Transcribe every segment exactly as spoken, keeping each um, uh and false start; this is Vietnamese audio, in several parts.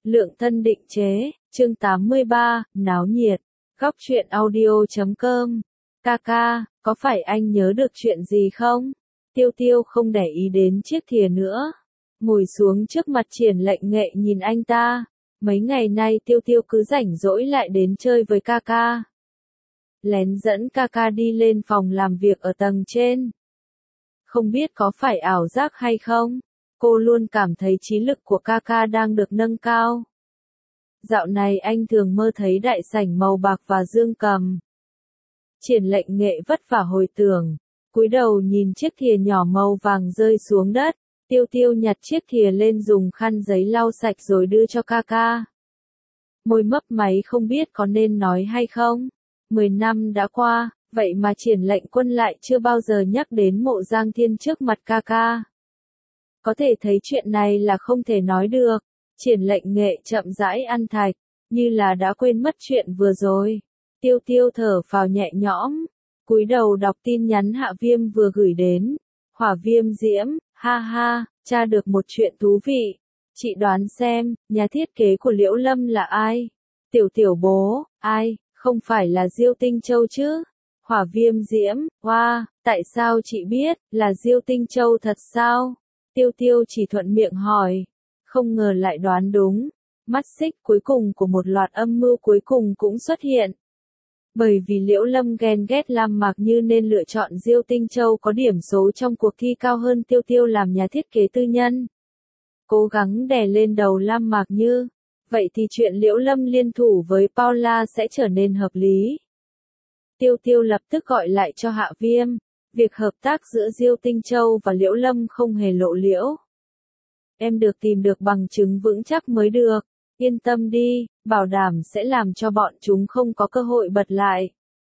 Lượng Thân định chế, chương tám mươi ba, náo nhiệt, góc truyện audio chấm com. Ca ca, có phải anh nhớ được chuyện gì không? Tiêu Tiêu không để ý đến chiếc thìa nữa. Ngồi xuống trước mặt Triển Lệnh Nghệ nhìn anh ta. Mấy ngày nay Tiêu Tiêu cứ rảnh rỗi lại đến chơi với ca ca. Lén dẫn ca ca đi lên phòng làm việc ở tầng trên. Không biết có phải ảo giác hay không? Cô luôn cảm thấy trí lực của ca ca đang được nâng cao. Dạo này anh thường mơ thấy đại sảnh màu bạc và dương cầm. Triển Lệnh Nghệ vất vả hồi tưởng, cúi đầu nhìn chiếc thìa nhỏ màu vàng rơi xuống đất. Tiêu Tiêu nhặt chiếc thìa lên dùng khăn giấy lau sạch rồi đưa cho ca ca. Môi mấp máy không biết có nên nói hay không. Mười năm đã qua, vậy mà Triển Lệnh Quân lại chưa bao giờ nhắc đến Mộ Giang Thiên trước mặt ca ca. Có thể thấy chuyện này là không thể nói được. Triển Lệnh Nghệ chậm rãi ăn thạch, như là đã quên mất chuyện vừa rồi. Tiêu Tiêu thở phào nhẹ nhõm, cúi đầu đọc tin nhắn Hạ Viêm vừa gửi đến. Hỏa Viêm Diễm, ha ha, tra được một chuyện thú vị. Chị đoán xem, nhà thiết kế của Liễu Lâm là ai? Tiểu Tiểu bố, ai, không phải là Diêu Tinh Châu chứ? Hỏa Viêm Diễm, hoa, wow, tại sao chị biết, là Diêu Tinh Châu thật sao? Tiêu Tiêu chỉ thuận miệng hỏi, không ngờ lại đoán đúng. Mắt xích cuối cùng của một loạt âm mưu cuối cùng cũng xuất hiện. Bởi vì Liễu Lâm ghen ghét Lam Mạc Như nên lựa chọn Diêu Tinh Châu có điểm số trong cuộc thi cao hơn Tiêu Tiêu làm nhà thiết kế tư nhân. Cố gắng đè lên đầu Lam Mạc Như. Vậy thì chuyện Liễu Lâm liên thủ với Paula sẽ trở nên hợp lý. Tiêu Tiêu lập tức gọi lại cho Hạ Viêm. Việc hợp tác giữa Diêu Tinh Châu và Liễu Lâm không hề lộ liễu. Em được tìm được bằng chứng vững chắc mới được. Yên tâm đi, bảo đảm sẽ làm cho bọn chúng không có cơ hội bật lại.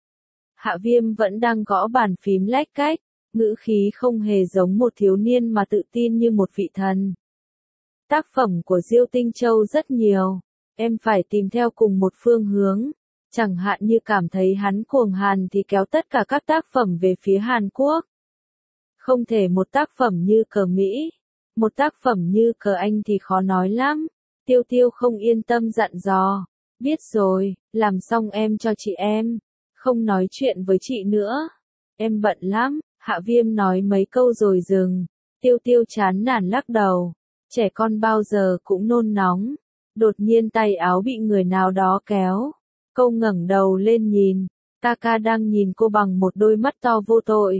Hạ Viêm vẫn đang gõ bàn phím lách cách, ngữ khí không hề giống một thiếu niên mà tự tin như một vị thần. Tác phẩm của Diêu Tinh Châu rất nhiều, em phải tìm theo cùng một phương hướng. Chẳng hạn như cảm thấy hắn cuồng Hàn thì kéo tất cả các tác phẩm về phía Hàn Quốc. Không thể một tác phẩm như cờ Mỹ, một tác phẩm như cờ Anh thì khó nói lắm. Tiêu Tiêu không yên tâm dặn dò. Biết rồi, làm xong em cho chị em. Không nói chuyện với chị nữa. Em bận lắm, Hạ Viêm nói mấy câu rồi dừng. Tiêu Tiêu chán nản lắc đầu. Trẻ con bao giờ cũng nôn nóng. Đột nhiên tay áo bị người nào đó kéo. Cô ngẩng đầu lên nhìn. Ca ca đang nhìn cô bằng một đôi mắt to vô tội.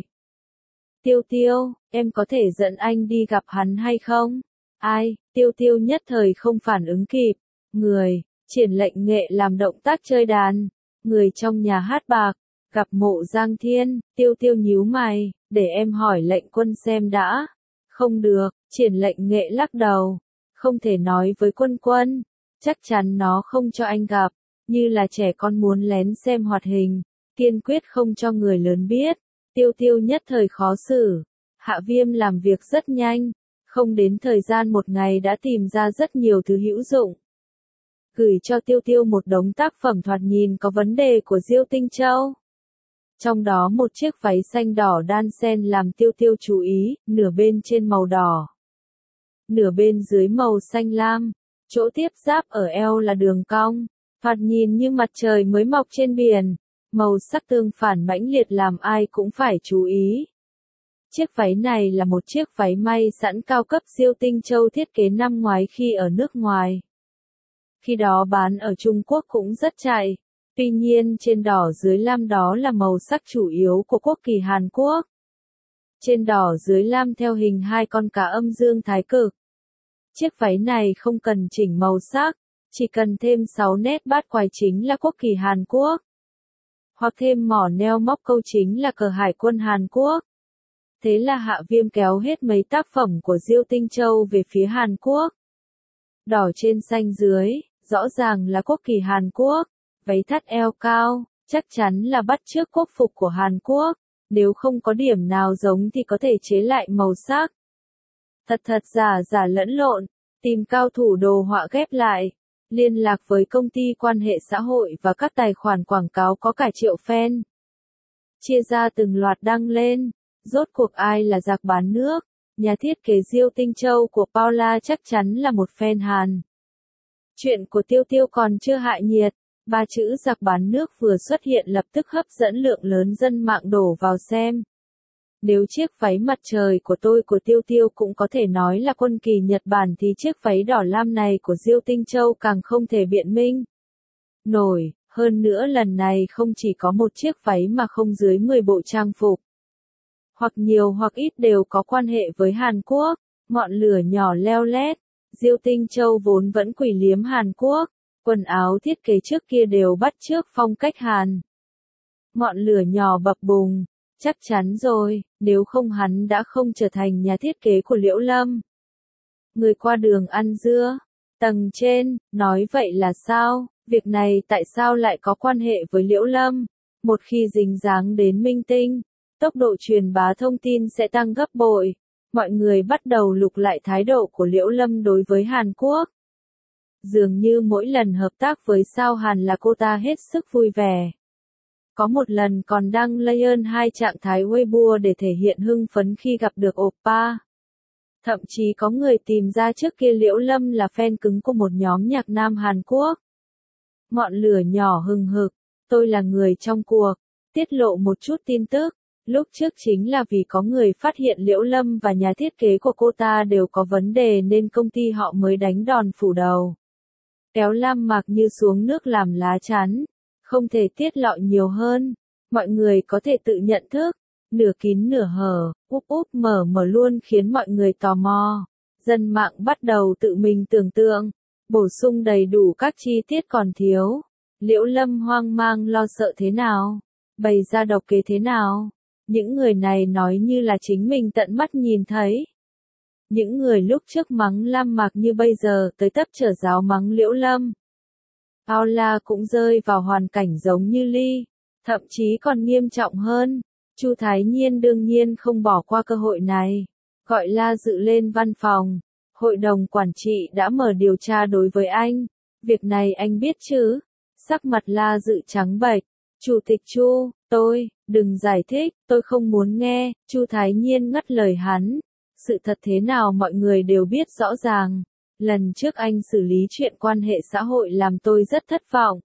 Tiêu Tiêu, em có thể dẫn anh đi gặp hắn hay không? Ai? Tiêu Tiêu nhất thời không phản ứng kịp. Người, Triển Lệnh Nghệ làm động tác chơi đàn. Người trong nhà hát bạc, gặp Mộ Giang Thiên. Tiêu Tiêu nhíu mày, để em hỏi Lệnh Quân xem đã. Không được, Triển Lệnh Nghệ lắc đầu. Không thể nói với Quân Quân. Chắc chắn nó không cho anh gặp. Như là trẻ con muốn lén xem hoạt hình. Kiên quyết không cho người lớn biết. Tiêu Tiêu nhất thời khó xử. Hạ Viêm làm việc rất nhanh. Không đến thời gian một ngày đã tìm ra rất nhiều thứ hữu dụng. Gửi cho Tiêu Tiêu một đống tác phẩm thoạt nhìn có vấn đề của Diêu Tinh Châu. Trong đó một chiếc váy xanh đỏ đan xen làm Tiêu Tiêu chú ý, nửa bên trên màu đỏ. Nửa bên dưới màu xanh lam. Chỗ tiếp giáp ở eo là đường cong. Thoạt nhìn như mặt trời mới mọc trên biển. Màu sắc tương phản mãnh liệt làm ai cũng phải chú ý. Chiếc váy này là một chiếc váy may sẵn cao cấp Diêu Tinh Châu thiết kế năm ngoái khi ở nước ngoài. Khi đó bán ở Trung Quốc cũng rất chạy. Tuy nhiên trên đỏ dưới lam đó là màu sắc chủ yếu của quốc kỳ Hàn Quốc. Trên đỏ dưới lam theo hình hai con cá âm dương thái cực. Chiếc váy này không cần chỉnh màu sắc, chỉ cần thêm sáu nét bát quái chính là quốc kỳ Hàn Quốc. Hoặc thêm mỏ neo móc câu chính là cờ Hải quân Hàn Quốc. Thế là Hạ Viêm kéo hết mấy tác phẩm của Diêu Tinh Châu về phía Hàn Quốc. Đỏ trên xanh dưới, rõ ràng là quốc kỳ Hàn Quốc. Váy thắt eo cao, chắc chắn là bắt chước quốc phục của Hàn Quốc. Nếu không có điểm nào giống thì có thể chế lại màu sắc. Thật thật giả giả lẫn lộn, tìm cao thủ đồ họa ghép lại. Liên lạc với công ty quan hệ xã hội và các tài khoản quảng cáo có cả triệu fan. Chia ra từng loạt đăng lên. Rốt cuộc ai là giặc bán nước? Nhà thiết kế Diêu Tinh Châu của Paula chắc chắn là một fan Hàn. Chuyện của Tiêu Tiêu còn chưa hạ nhiệt, ba chữ giặc bán nước vừa xuất hiện lập tức hấp dẫn lượng lớn dân mạng đổ vào xem. Nếu chiếc váy mặt trời của tôi của Tiêu Tiêu cũng có thể nói là quân kỳ Nhật Bản thì chiếc váy đỏ lam này của Diêu Tinh Châu càng không thể biện minh nổi, hơn nữa lần này không chỉ có một chiếc váy mà không dưới mười bộ trang phục. Hoặc nhiều hoặc ít đều có quan hệ với Hàn Quốc, ngọn lửa nhỏ leo lét, Diêu Tinh Châu vốn vẫn quỷ liếm Hàn Quốc, quần áo thiết kế trước kia đều bắt chước phong cách Hàn. Ngọn lửa nhỏ bập bùng, chắc chắn rồi, nếu không hắn đã không trở thành nhà thiết kế của Liễu Lâm. Người qua đường ăn dưa, tầng trên, nói vậy là sao, việc này tại sao lại có quan hệ với Liễu Lâm? Một khi dính dáng đến minh tinh, tốc độ truyền bá thông tin sẽ tăng gấp bội. Mọi người bắt đầu lục lại thái độ của Liễu Lâm đối với Hàn Quốc. Dường như mỗi lần hợp tác với sao Hàn là cô ta hết sức vui vẻ. Có một lần còn đăng Lion hai trạng thái Weibo để thể hiện hưng phấn khi gặp được oppa. Thậm chí có người tìm ra trước kia Liễu Lâm là fan cứng của một nhóm nhạc nam Hàn Quốc. Ngọn lửa nhỏ hừng hực, tôi là người trong cuộc, tiết lộ một chút tin tức. Lúc trước chính là vì có người phát hiện Liễu Lâm và nhà thiết kế của cô ta đều có vấn đề nên công ty họ mới đánh đòn phủ đầu. Kéo Lam Mạc Như xuống nước làm lá chắn, không thể tiết lộ nhiều hơn, mọi người có thể tự nhận thức, nửa kín nửa hở, úp úp mở mở luôn khiến mọi người tò mò. Dân mạng bắt đầu tự mình tưởng tượng, bổ sung đầy đủ các chi tiết còn thiếu. Liễu Lâm hoang mang lo sợ thế nào? Bày ra độc kế thế nào? Những người này nói như là chính mình tận mắt nhìn thấy. Những người lúc trước mắng Lam Mạc Như bây giờ tới tấp trở giáo mắng Liễu Lâm. Paula cũng rơi vào hoàn cảnh giống như Ly, thậm chí còn nghiêm trọng hơn. Chu Thái Nhiên đương nhiên không bỏ qua cơ hội này, gọi La Dự lên văn phòng. Hội đồng quản trị đã mở điều tra đối với anh. Việc này anh biết chứ? Sắc mặt La Dự trắng bệch. Chủ tịch Chu, tôi, đừng giải thích, tôi không muốn nghe. Chu Thái Nhiên ngắt lời hắn. Sự thật thế nào mọi người đều biết rõ ràng. Lần trước anh xử lý chuyện quan hệ xã hội làm tôi rất thất vọng.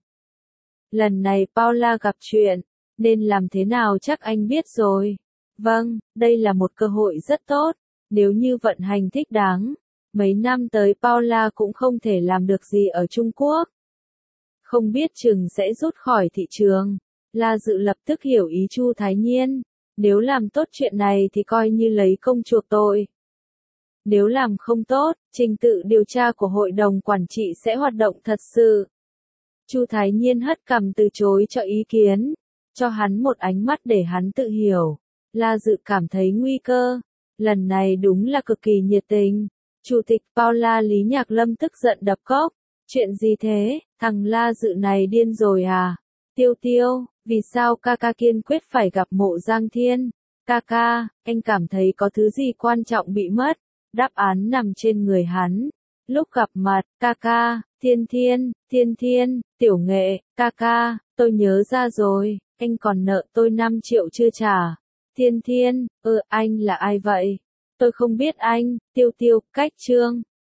Lần này Paula gặp chuyện, nên làm thế nào chắc anh biết rồi. Vâng, đây là một cơ hội rất tốt. Nếu như vận hành thích đáng, mấy năm tới Paula cũng không thể làm được gì ở Trung Quốc. Không biết chừng sẽ rút khỏi thị trường. La Dự lập tức hiểu ý Chu Thái Nhiên. Nếu làm tốt chuyện này thì coi như lấy công chuộc tội. Nếu làm không tốt, trình tự điều tra của hội đồng quản trị sẽ hoạt động thật sự. Chu Thái Nhiên hất cằm từ chối cho ý kiến, cho hắn một ánh mắt để hắn tự hiểu. La Dự cảm thấy nguy cơ. Lần này đúng là cực kỳ nhiệt tình. Chủ tịch Paula Lý Nhạc Lâm tức giận đập cốc. Chuyện gì thế, thằng La Dự này điên rồi à? Tiêu Tiêu, vì sao ca ca kiên quyết phải gặp Mộ Giang Thiên? Ca ca, anh cảm thấy có thứ gì quan trọng bị mất. Đáp án nằm trên người hắn. Lúc gặp mặt, ca ca, Thiên Thiên, Thiên Thiên, Tiểu Nghệ, ca ca, tôi nhớ ra rồi, anh còn nợ tôi năm triệu chưa trả. Thiên Thiên, ơ, anh là ai vậy? Tôi không biết anh. Tiêu Tiêu, cách Trương.